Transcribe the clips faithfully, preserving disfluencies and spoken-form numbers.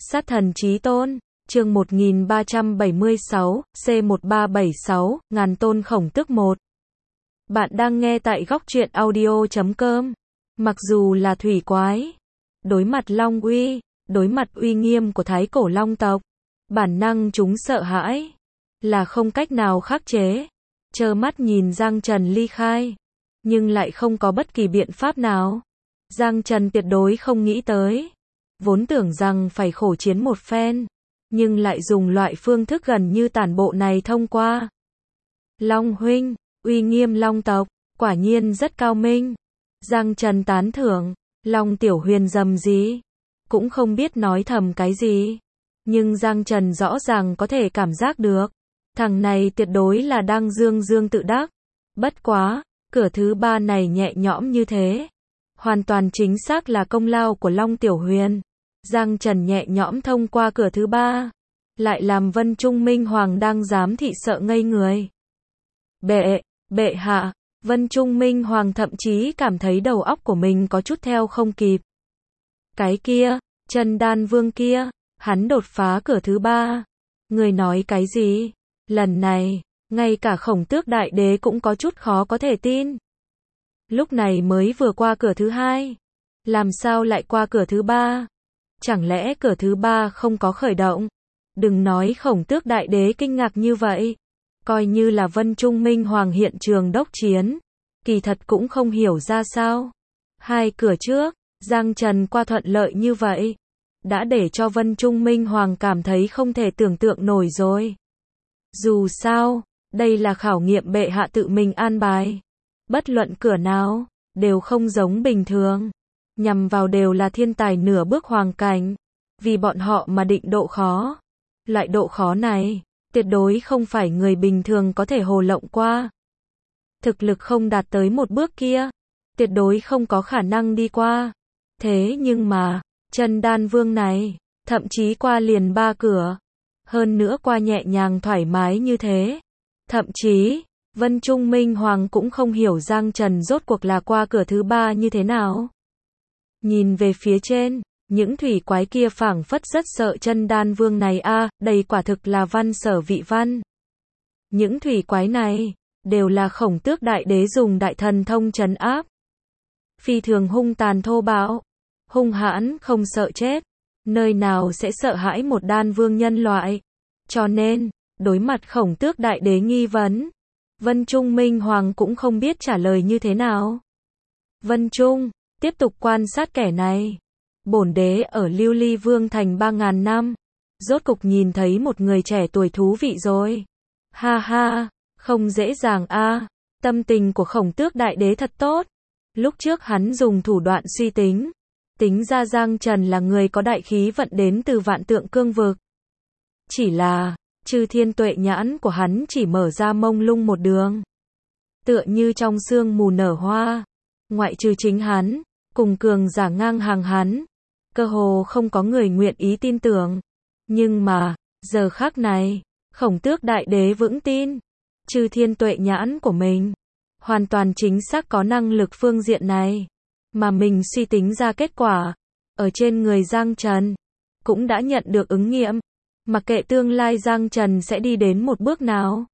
Sát thần chí tôn, chương một nghìn ba trăm bảy mươi sáu, C một ba bảy sáu, ngàn tôn khổng tước một. Bạn đang nghe tại góc truyện audio chấm com. Mặc dù là thủy quái, đối mặt long uy, đối mặt uy nghiêm của thái cổ long tộc, bản năng chúng sợ hãi, là không cách nào khắc chế, trơ mắt nhìn Giang Trần ly khai, nhưng lại không có bất kỳ biện pháp nào. Giang Trần tuyệt đối không nghĩ tới, vốn tưởng rằng phải khổ chiến một phen, nhưng lại dùng loại phương thức gần như tản bộ này thông qua. Long huynh, uy nghiêm long tộc, quả nhiên rất cao minh. Giang Trần tán thưởng, Long Tiểu Huyền rầm rì, cũng không biết nói thầm cái gì, nhưng Giang Trần rõ ràng có thể cảm giác được, thằng này tuyệt đối là đang dương dương tự đắc. Bất quá, cửa thứ ba này nhẹ nhõm như thế, hoàn toàn chính xác là công lao của Long Tiểu Huyền. Giang Trần nhẹ nhõm thông qua cửa thứ ba, lại làm Vân Trung Minh Hoàng đang giám thị sợ ngây người. Bệ, bệ hạ, Vân Trung Minh Hoàng thậm chí cảm thấy đầu óc của mình có chút theo không kịp. Cái kia, Trần Đan Vương kia, hắn đột phá cửa thứ ba. Người nói cái gì? Lần này, ngay cả Khổng Tước Đại Đế cũng có chút khó có thể tin. Lúc này mới vừa qua cửa thứ hai, làm sao lại qua cửa thứ ba? Chẳng lẽ cửa thứ ba không có khởi động? Đừng nói Khổng Tước Đại Đế kinh ngạc như vậy, coi như là Vân Trung Minh Hoàng hiện trường đốc chiến, kỳ thật cũng không hiểu ra sao. Hai cửa trước, Giang Trần qua thuận lợi như vậy, đã để cho Vân Trung Minh Hoàng cảm thấy không thể tưởng tượng nổi rồi. Dù sao, đây là khảo nghiệm bệ hạ tự mình an bài. Bất luận cửa nào, đều không giống bình thường. Nhằm vào đều là thiên tài nửa bước hoàng cảnh. Vì bọn họ mà định độ khó. Loại độ khó này, tuyệt đối không phải người bình thường có thể hồ lộng qua. Thực lực không đạt tới một bước kia, tuyệt đối không có khả năng đi qua. Thế nhưng mà, Trần Đan Vương này, thậm chí qua liền ba cửa. Hơn nữa qua nhẹ nhàng thoải mái như thế. Thậm chí, Vân Trung Minh Hoàng cũng không hiểu Giang Trần rốt cuộc là qua cửa thứ ba như thế nào. Nhìn về phía trên, những thủy quái kia phảng phất rất sợ Trần Đan Vương này a, à, đây quả thực là văn sở vị văn. Những thủy quái này, đều là Khổng Tước Đại Đế dùng đại thần thông trấn áp. Phi thường hung tàn thô bạo, hung hãn không sợ chết, nơi nào sẽ sợ hãi một đan vương nhân loại. Cho nên, đối mặt Khổng Tước Đại Đế nghi vấn, Vân Trung Minh Hoàng cũng không biết trả lời như thế nào. Vân Trung, tiếp tục quan sát kẻ này. Bổn đế ở Lưu Ly Vương thành ba ngàn năm, rốt cục nhìn thấy một người trẻ tuổi thú vị rồi. Ha ha, không dễ dàng a. Tâm tình của Khổng Tước Đại Đế thật tốt. Lúc trước hắn dùng thủ đoạn suy tính, tính ra Giang Trần là người có đại khí vận đến từ vạn tượng cương vực. Chỉ là, Chư Thiên Tuệ nhãn của hắn chỉ mở ra mông lung một đường. Tựa như trong sương mù nở hoa, ngoại trừ chính hắn, cùng cường giả ngang hàng hắn, cơ hồ không có người nguyện ý tin tưởng. Nhưng mà, giờ khắc này, Khổng Tước Đại Đế vững tin, Chư Thiên Tuệ nhãn của mình, hoàn toàn chính xác có năng lực phương diện này, mà mình suy tính ra kết quả, ở trên người Giang Trần, cũng đã nhận được ứng nghiệm. Mặc kệ tương lai Giang Trần sẽ đi đến một bước nào.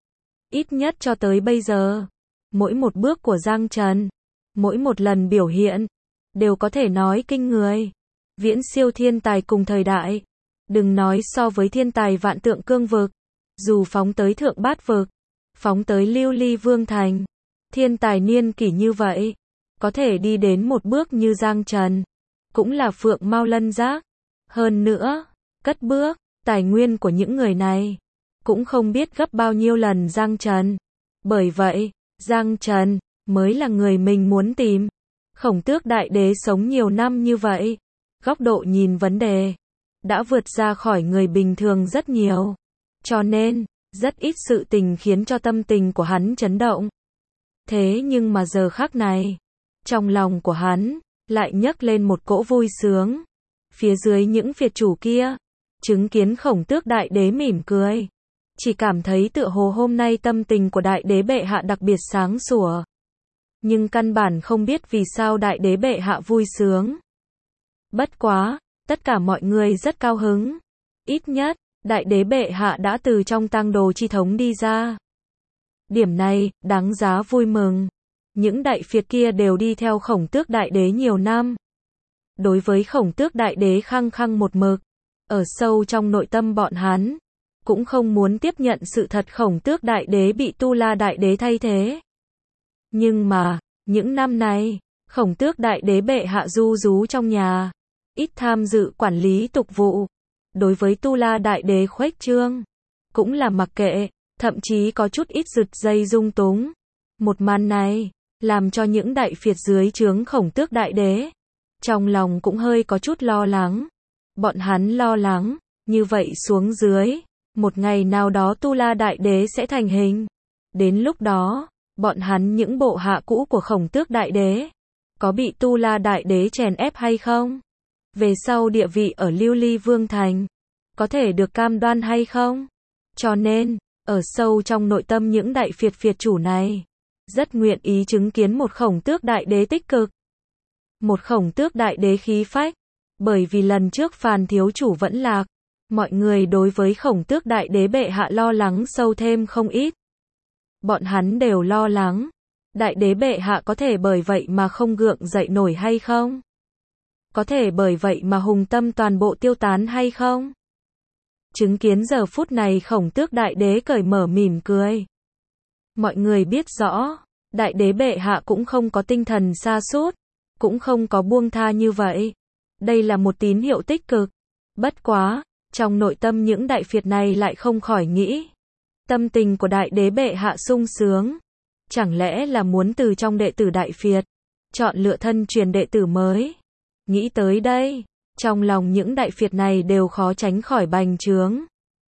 Ít nhất cho tới bây giờ, mỗi một bước của Giang Trần, mỗi một lần biểu hiện, đều có thể nói kinh người. Viễn siêu thiên tài cùng thời đại. Đừng nói so với thiên tài vạn tượng cương vực, dù phóng tới thượng bát vực, phóng tới Lưu Ly Vương thành, thiên tài niên kỷ như vậy, có thể đi đến một bước như Giang Trần, cũng là phượng mao lân giác. Hơn nữa, cất bước, tài nguyên của những người này, cũng không biết gấp bao nhiêu lần Giang Trần. Bởi vậy, Giang Trần, mới là người mình muốn tìm. Khổng Tước Đại Đế sống nhiều năm như vậy, góc độ nhìn vấn đề, đã vượt ra khỏi người bình thường rất nhiều. Cho nên, rất ít sự tình khiến cho tâm tình của hắn chấn động. Thế nhưng mà giờ khắc này, trong lòng của hắn, lại nhấc lên một cỗ vui sướng. Phía dưới những phiệt chủ kia, chứng kiến Khổng Tước Đại Đế mỉm cười, chỉ cảm thấy tựa hồ hôm nay tâm tình của Đại Đế bệ hạ đặc biệt sáng sủa. Nhưng căn bản không biết vì sao Đại Đế bệ hạ vui sướng. Bất quá, Tất cả mọi người rất cao hứng. Ít nhất, đại đế bệ hạ đã từ trong tang đồ chi thống đi ra. Điểm này, đáng giá vui mừng. Những đại phiệt kia đều đi theo Khổng Tước đại đế nhiều năm. Đối với Khổng Tước đại đế khăng khăng một mực, ở sâu trong nội tâm bọn hắn, cũng không muốn tiếp nhận sự thật Khổng Tước đại đế bị Tu La đại đế thay thế. Nhưng mà, những năm này, Khổng Tước đại đế bệ hạ du rú trong nhà, ít tham dự quản lý tục vụ. Đối với Tu La đại đế khuếch trương, cũng là mặc kệ, thậm chí có chút ít rực dây dung túng. Một màn này, làm cho những đại phiệt dưới trướng Khổng Tước đại đế, trong lòng cũng hơi có chút lo lắng. Bọn hắn lo lắng, như vậy xuống dưới, một ngày nào đó Tu La đại đế sẽ thành hình. Đến lúc đó, bọn hắn những bộ hạ cũ của Khổng Tước đại đế, có bị Tu La đại đế chèn ép hay không? Về sau địa vị ở Lưu Ly Vương Thành, có thể được cam đoan hay không? Cho nên, ở sâu trong nội tâm những đại phiệt phiệt chủ này, rất nguyện ý chứng kiến một Khổng Tước đại đế tích cực. Một Khổng Tước đại đế khí phách. Bởi vì lần trước Phàn thiếu chủ vẫn lạc, mọi người đối với Khổng Tước đại đế bệ hạ lo lắng sâu thêm không ít. Bọn hắn đều lo lắng, đại đế bệ hạ có thể bởi vậy mà không gượng dậy nổi hay không? Có thể bởi vậy mà hùng tâm toàn bộ tiêu tán hay không? Chứng kiến giờ phút này Khổng Tước đại đế cởi mở mỉm cười. Mọi người biết rõ, đại đế bệ hạ cũng không có tinh thần sa sút, cũng không có buông tha như vậy. Đây là một tín hiệu tích cực. Bất quá, trong nội tâm những đại phiệt này lại không khỏi nghĩ. Tâm tình của đại đế bệ hạ sung sướng. Chẳng lẽ là muốn từ trong đệ tử đại phiệt, chọn lựa thân truyền đệ tử mới? Nghĩ tới đây, trong lòng những đại phiệt này đều khó tránh khỏi bành trướng.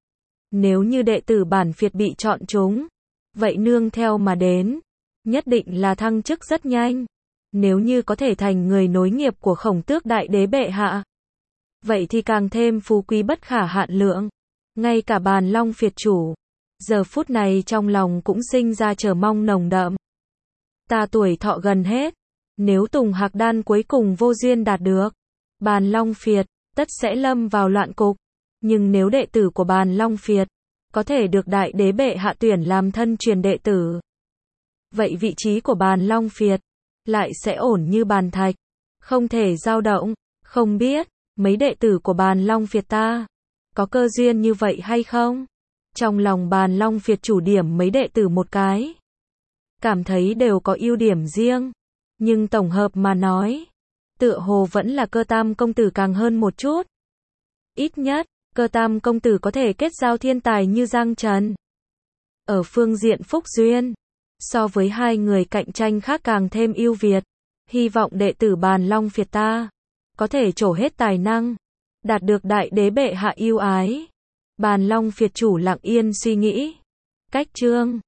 Nếu như đệ tử bản phiệt bị chọn chúng, vậy nương theo mà đến, nhất định là thăng chức rất nhanh. Nếu như có thể thành người nối nghiệp của Khổng Tước đại đế bệ hạ, vậy thì càng thêm phú quý bất khả hạn lượng. Ngay cả Bàn Long phiệt chủ, giờ phút này trong lòng cũng sinh ra chờ mong nồng đậm. Ta tuổi thọ gần hết, nếu Tùng Hạc đan cuối cùng vô duyên đạt được, Bàn Long phiệt tất sẽ lâm vào loạn cục. Nhưng nếu đệ tử của Bàn Long phiệt có thể được đại đế bệ hạ tuyển làm thân truyền đệ tử, vậy vị trí của Bàn Long phiệt lại sẽ ổn như bàn thạch, không thể dao động. Không biết mấy đệ tử của Bàn Long phiệt ta có cơ duyên như vậy hay không? Trong lòng Bàn Long phiệt chủ điểm mấy đệ tử một cái, cảm thấy đều có ưu điểm riêng, nhưng tổng hợp mà nói, tựa hồ vẫn là Cơ Tam công tử càng hơn một chút. Ít nhất, Cơ Tam công tử có thể kết giao thiên tài như Giang Trần. Ở phương diện phúc duyên, so với hai người cạnh tranh khác càng thêm ưu việt. Hy vọng đệ tử Bàn Long phiệt ta có thể trổ hết tài năng, đạt được đại đế bệ hạ yêu ái. Bàn Long phiệt chủ lặng yên suy nghĩ. Cách chương